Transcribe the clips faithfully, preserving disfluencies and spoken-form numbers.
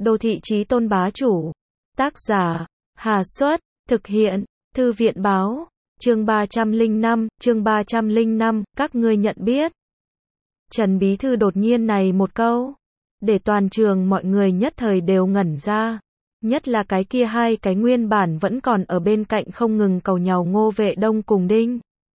Đô thị chí tôn bá chủ. Tác giả, Hà Xuất, thực hiện, Thư viện báo, chương ba trăm lẻ năm, chương ba trăm lẻ năm, các ngươi nhận biết. Trần Bí Thư đột nhiên này một câu, để toàn trường mọi người nhất thời đều ngẩn ra. Nhất là cái kia hai cái nguyên bản vẫn còn ở bên cạnh không ngừng cầu nhàu Ngô Vệ Đông cùng Đinh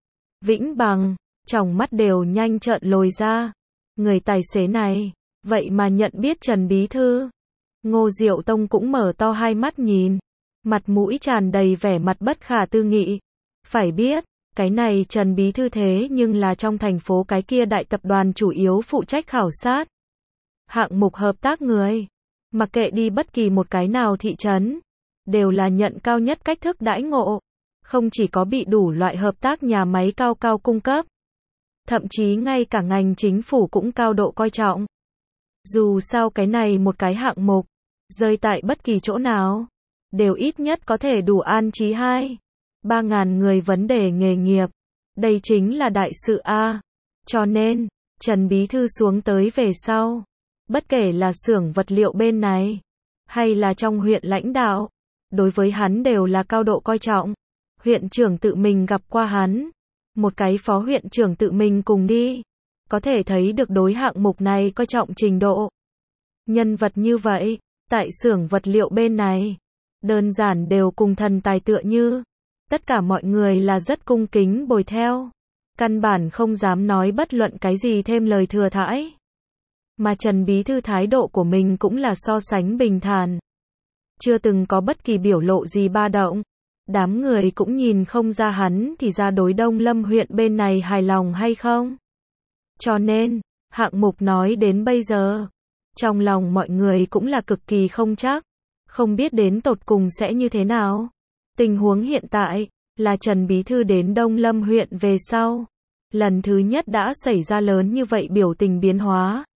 Vĩnh Bằng, tròng mắt đều nhanh trợn lồi ra. Người tài xế này, vậy mà nhận biết Trần Bí Thư. Ngô Diệu Tông cũng mở to hai mắt nhìn, mặt mũi tràn đầy vẻ mặt bất khả tư nghị. Phải biết, cái này Trần Bí Thư thế nhưng là trong thành phố cái kia đại tập đoàn chủ yếu phụ trách khảo sát hạng mục hợp tác người. Mặc kệ đi bất kỳ một cái nào thị trấn, đều là nhận cao nhất cách thức đãi ngộ. Không chỉ có bị đủ loại hợp tác nhà máy cao cao cung cấp, thậm chí ngay cả ngành chính phủ cũng cao độ coi trọng. Dù sao cái này một cái hạng mục, rơi tại bất kỳ chỗ nào, đều ít nhất có thể đủ an trí hai, ba ngàn người vấn đề nghề nghiệp. Đây chính là đại sự A. Cho nên, Trần Bí Thư xuống tới về sau, bất kể là xưởng vật liệu bên này, hay là trong huyện lãnh đạo, đối với hắn đều là cao độ coi trọng. Huyện trưởng tự mình gặp qua hắn, một cái phó huyện trưởng tự mình cùng đi, có thể thấy được đối hạng mục này coi trọng trình độ. Nhân vật như vậy, tại xưởng vật liệu bên này, đơn giản đều cùng thần tài tựa như, tất cả mọi người là rất cung kính bồi theo, căn bản không dám nói bất luận cái gì thêm lời thừa thãi. Mà Trần Bí Thư thái độ của mình cũng là so sánh bình thản, chưa từng có bất kỳ biểu lộ gì ba động. Đám người cũng nhìn không ra hắn thì ra đối Đông Lâm huyện bên này hài lòng hay không. Cho nên, hạng mục nói đến bây giờ, trong lòng mọi người cũng là cực kỳ không chắc, không biết đến tột cùng sẽ như thế nào. Tình huống hiện tại, là Trần Bí Thư đến Đông Lâm huyện về sau, lần thứ nhất đã xảy ra lớn như vậy biểu tình biến hóa.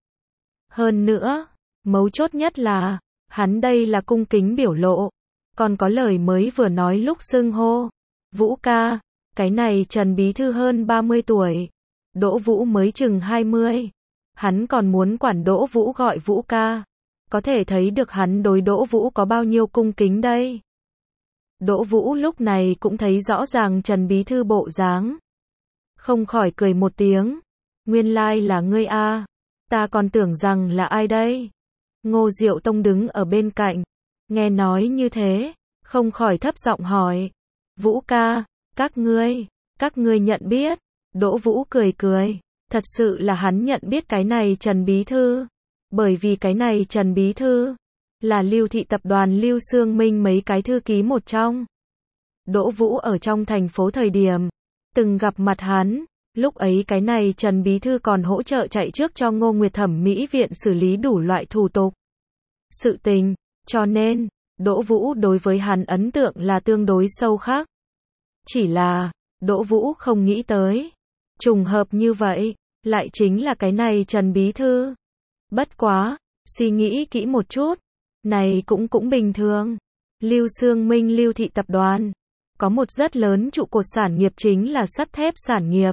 Hơn nữa, mấu chốt nhất là, hắn đây là cung kính biểu lộ, còn có lời mới vừa nói lúc xưng hô. Vũ ca, cái này Trần Bí Thư hơn ba mươi tuổi, Đỗ Vũ mới chừng hai mươi. Hắn còn muốn quản Đỗ Vũ gọi Vũ ca. Có thể thấy được hắn đối Đỗ Vũ có bao nhiêu cung kính đây. Đỗ Vũ lúc này cũng thấy rõ ràng Trần Bí Thư bộ dáng, không khỏi cười một tiếng. Nguyên lai là ngươi a, ta còn tưởng rằng là ai đây. Ngô Diệu Tông đứng ở bên cạnh, nghe nói như thế, không khỏi thấp giọng hỏi. Vũ ca, các ngươi, các ngươi nhận biết. Đỗ Vũ cười cười, thật sự là hắn nhận biết cái này Trần Bí Thư. Bởi vì cái này Trần Bí Thư, là Lưu Thị Tập đoàn Lưu Xương Minh mấy cái thư ký một trong. Đỗ Vũ ở trong thành phố thời điểm, từng gặp mặt hắn, lúc ấy cái này Trần Bí Thư còn hỗ trợ chạy trước cho Ngô Nguyệt Thẩm mỹ viện xử lý đủ loại thủ tục. Sự tình, cho nên, Đỗ Vũ đối với hắn ấn tượng là tương đối sâu khắc. Chỉ là, Đỗ Vũ không nghĩ tới, trùng hợp như vậy, lại chính là cái này Trần Bí Thư. Bất quá, suy nghĩ kỹ một chút, này cũng cũng bình thường. Lưu Xương Minh Lưu Thị Tập đoàn, có một rất lớn trụ cột sản nghiệp chính là sắt thép sản nghiệp.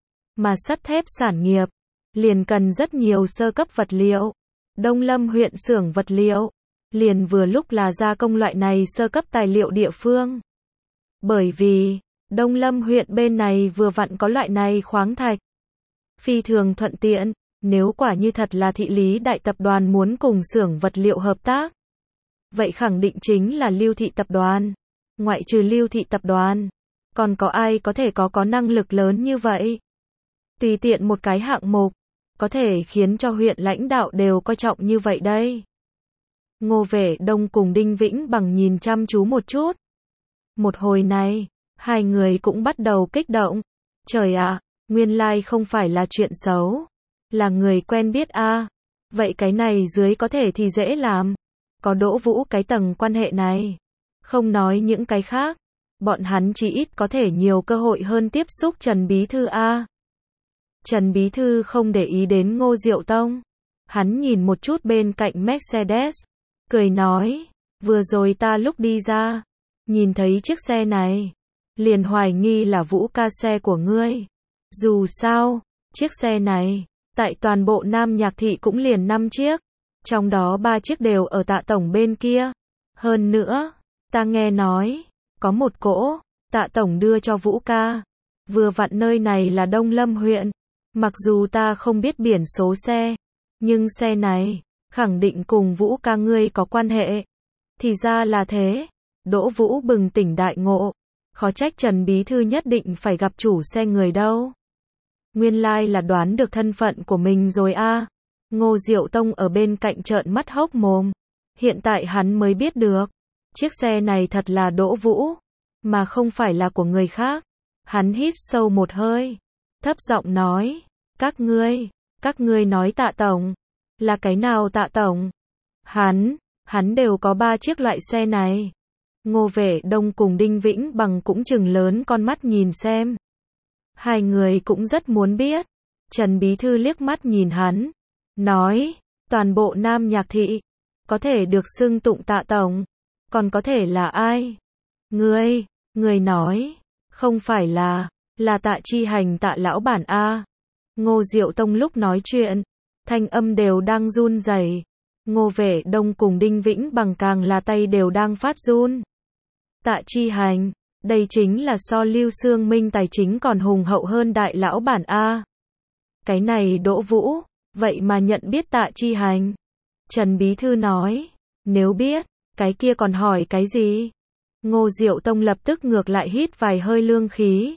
Mà sắt thép sản nghiệp, liền cần rất nhiều sơ cấp vật liệu. Đông Lâm huyện xưởng vật liệu, liền vừa lúc là gia công loại này sơ cấp tài liệu địa phương. Bởi vì, Đông Lâm huyện bên này vừa vặn có loại này khoáng thạch. Phi thường thuận tiện, nếu quả như thật là thị lý đại tập đoàn muốn cùng xưởng vật liệu hợp tác. Vậy khẳng định chính là Lưu Thị Tập đoàn. Ngoại trừ Lưu Thị Tập đoàn, còn có ai có thể có có năng lực lớn như vậy? Tùy tiện một cái hạng mục, có thể khiến cho huyện lãnh đạo đều coi trọng như vậy đây. Ngô Vệ Đông cùng Đinh Vĩnh Bằng nhìn chăm chú một chút. Một hồi này, hai người cũng bắt đầu kích động. Trời ạ, nguyên lai không phải là chuyện xấu, là người quen biết a. À. Vậy cái này dưới có thể thì dễ làm. Có Đỗ Vũ cái tầng quan hệ này. Không nói những cái khác, bọn hắn chỉ ít có thể nhiều cơ hội hơn tiếp xúc Trần Bí Thư a. À. Trần Bí Thư không để ý đến Ngô Diệu Tông. Hắn nhìn một chút bên cạnh Mercedes, cười nói, vừa rồi ta lúc đi ra, nhìn thấy chiếc xe này, liền hoài nghi là Vũ ca xe của ngươi. Dù sao, chiếc xe này, tại toàn bộ Nam Nhạc Thị cũng liền năm chiếc, Trong đó ba chiếc đều ở Tạ Tổng bên kia. Hơn nữa, ta nghe nói, có một cỗ, Tạ Tổng đưa cho Vũ ca. Vừa vặn nơi này là Đông Lâm huyện. Mặc dù ta không biết biển số xe, nhưng xe này, khẳng định cùng Vũ ca ngươi có quan hệ. Thì ra là thế. Đỗ Vũ bừng tỉnh đại ngộ. Khó trách Trần Bí Thư nhất định phải gặp chủ xe người đâu. Nguyên lai là đoán được thân phận của mình rồi a. À. Ngô Diệu Tông ở bên cạnh trợn mắt hốc mồm. Hiện tại hắn mới biết được. Chiếc xe này thật là Đỗ Vũ. Mà không phải là của người khác. Hắn hít sâu một hơi. Thấp giọng nói. Các ngươi, các ngươi nói Tạ Tổng. Là cái nào Tạ Tổng? Hắn, hắn đều có ba chiếc loại xe này. Ngô Vệ Đông cùng Đinh Vĩnh Bằng cũng trừng lớn con mắt nhìn xem. Hai người cũng rất muốn biết. Trần Bí Thư liếc mắt nhìn hắn. Nói, toàn bộ Nam Nhạc Thị. Có thể được xưng tụng Tạ Tổng. Còn có thể là ai? Ngươi, ngươi nói. Không phải là, là Tạ Chi Hành Tạ lão bản A. Ngô Diệu Tông lúc nói chuyện. Thanh âm đều đang run rẩy. Ngô Vệ Đông cùng Đinh Vĩnh Bằng càng là tay đều đang phát run. Tạ Chi Hành, đây chính là so Lưu Xương Minh tài chính còn hùng hậu hơn đại lão bản A. Cái này Đỗ Vũ, vậy mà nhận biết Tạ Chi Hành. Trần Bí Thư nói, nếu biết, cái kia còn hỏi cái gì? Ngô Diệu Tông lập tức ngược lại hít vài hơi lương khí.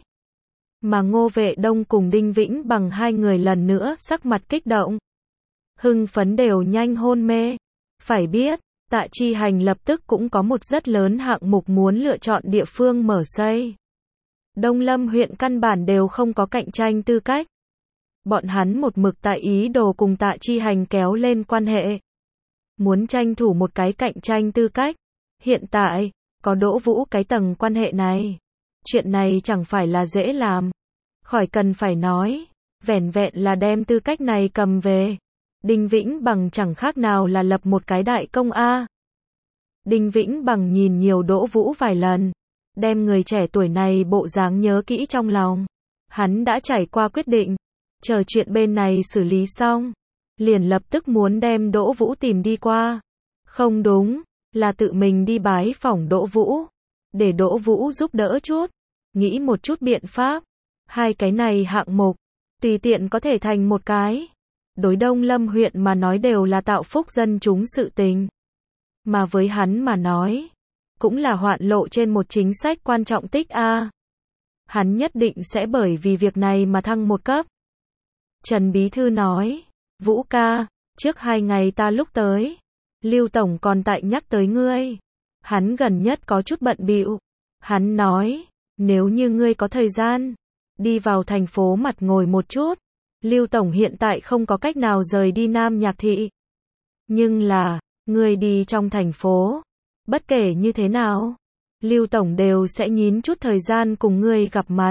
Mà Ngô Vệ Đông cùng Đinh Vĩnh Bằng hai người lần nữa sắc mặt kích động. Hưng phấn đều nhanh hôn mê. Phải biết, Tạ Chi Hành lập tức cũng có một rất lớn hạng mục muốn lựa chọn địa phương mở xây. Đông Lâm huyện căn bản đều không có cạnh tranh tư cách. Bọn hắn một mực tại ý đồ cùng Tạ Chi Hành kéo lên quan hệ. Muốn tranh thủ một cái cạnh tranh tư cách. Hiện tại, có Đỗ Vũ cái tầng quan hệ này. Chuyện này chẳng phải là dễ làm. Khỏi cần phải nói, vẻn vẹn là đem tư cách này cầm về. Đinh Vĩnh Bằng chẳng khác nào là lập một cái đại công a. Đinh Vĩnh Bằng nhìn nhiều Đỗ Vũ vài lần, đem người trẻ tuổi này bộ dáng nhớ kỹ trong lòng. Hắn đã trải qua quyết định, chờ chuyện bên này xử lý xong, liền lập tức muốn đem Đỗ Vũ tìm đi qua. Không đúng, là tự mình đi bái phỏng Đỗ Vũ, để Đỗ Vũ giúp đỡ chút, nghĩ một chút biện pháp. Hai cái này hạng mục, tùy tiện có thể thành một cái. Đối Đông Lâm huyện mà nói đều là tạo phúc dân chúng sự tình. Mà với hắn mà nói, cũng là hoạn lộ trên một chính sách quan trọng tích a. Hắn nhất định sẽ bởi vì việc này mà thăng một cấp. Trần Bí Thư nói, Vũ ca, trước hai ngày ta lúc tới, Lưu Tổng còn tại nhắc tới ngươi. Hắn gần nhất có chút bận bịu. Hắn nói, nếu như ngươi có thời gian, đi vào thành phố mặt ngồi một chút. Lưu Tổng hiện tại không có cách nào rời đi Nam Nhạc Thị. Nhưng là, ngươi đi trong thành phố, bất kể như thế nào, Lưu Tổng đều sẽ nhín chút thời gian cùng ngươi gặp mặt.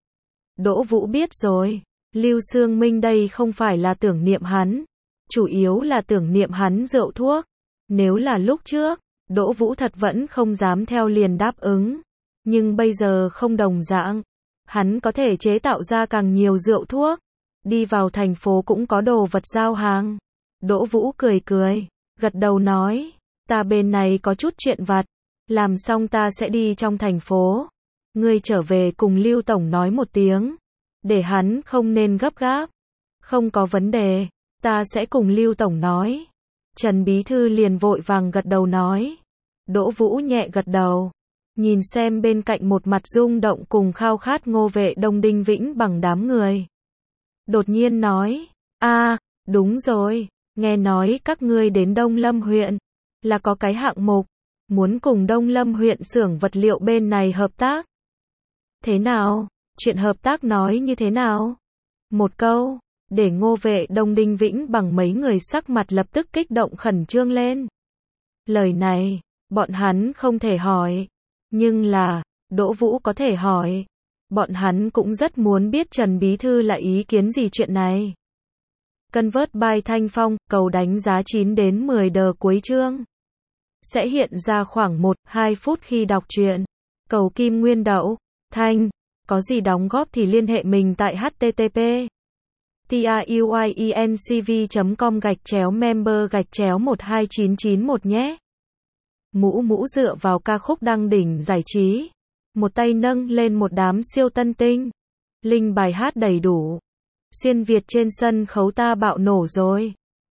Đỗ Vũ biết rồi, Lưu Xương Minh đây không phải là tưởng niệm hắn, chủ yếu là tưởng niệm hắn rượu thuốc. Nếu là lúc trước, Đỗ Vũ thật vẫn không dám theo liền đáp ứng. Nhưng bây giờ không đồng dạng, hắn có thể chế tạo ra càng nhiều rượu thuốc. Đi vào thành phố cũng có đồ vật giao hàng. Đỗ Vũ cười cười, gật đầu nói, ta bên này có chút chuyện vặt, làm xong ta sẽ đi trong thành phố. Ngươi trở về cùng Lưu Tổng nói một tiếng, để hắn không nên gấp gáp. Không có vấn đề, ta sẽ cùng Lưu Tổng nói. Trần Bí Thư liền vội vàng gật đầu nói. Đỗ Vũ nhẹ gật đầu, nhìn xem bên cạnh một mặt rung động cùng khao khát Ngô Vệ Đông Đinh Vĩnh Bằng đám người. Đột nhiên nói, a, đúng rồi, nghe nói các ngươi đến Đông Lâm huyện, là có cái hạng mục, muốn cùng Đông Lâm huyện xưởng vật liệu bên này hợp tác. Thế nào, chuyện hợp tác nói như thế nào? Một câu, để Ngô Vệ Đông Đinh Vĩnh Bằng mấy người sắc mặt lập tức kích động khẩn trương lên. Lời này, bọn hắn không thể hỏi, nhưng là, Đỗ Vũ có thể hỏi. Bọn hắn cũng rất muốn biết Trần Bí Thư là ý kiến gì chuyện này. Convert by Thanh Phong, cầu đánh giá chín đến mười đờ cuối chương. Sẽ hiện ra khoảng một đến hai phút khi đọc truyện. Cầu Kim Nguyên Đậu, Thanh, có gì đóng góp thì liên hệ mình tại h t t p tiuyuyencv chấm com gạch chéo member gạch chéo một hai chín chín một nhé. Mũ mũ dựa vào ca khúc đăng đỉnh giải trí. Một tay nâng lên một đám siêu tân tinh. Link bài hát đầy đủ. Xuyên Việt trên sân khấu ta bạo nổ rồi.